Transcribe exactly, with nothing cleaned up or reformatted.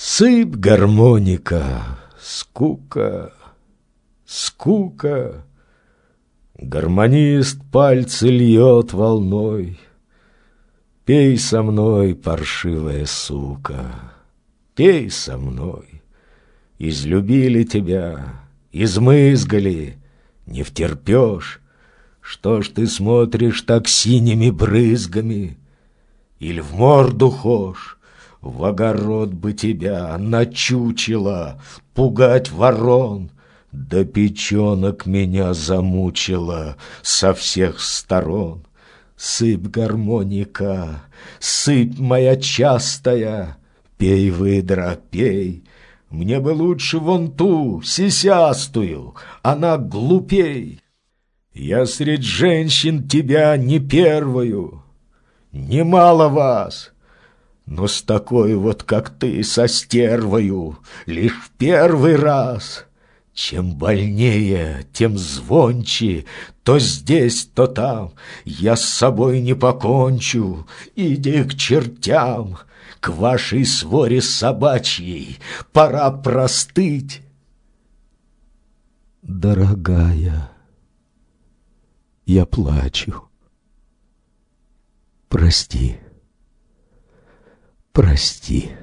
Сыпь, гармоника, скука, скука. Гармонист пальцы льет волной. Пей со мной, паршивая сука, пей со мной. Излюбили тебя, измызгали, не втерпешь. Что ж ты смотришь так синими брызгами? Или в морду хошь? В огород бы тебя начучило, пугать ворон. Да печенок меня замучила со всех сторон. Сыпь, гармоника, сыпь моя частая, пей, выдра, пей. Мне бы лучше вон ту, сисястую, она глупей. Я средь женщин тебя не первую, немало вас, но с такой вот, как ты, со стервою, лишь в первый раз. Чем больнее, тем звонче, то здесь, то там. Я с собой не покончу, иди к чертям. К вашей своре собачьей пора простыть. Дорогая, я плачу. Прости, прости.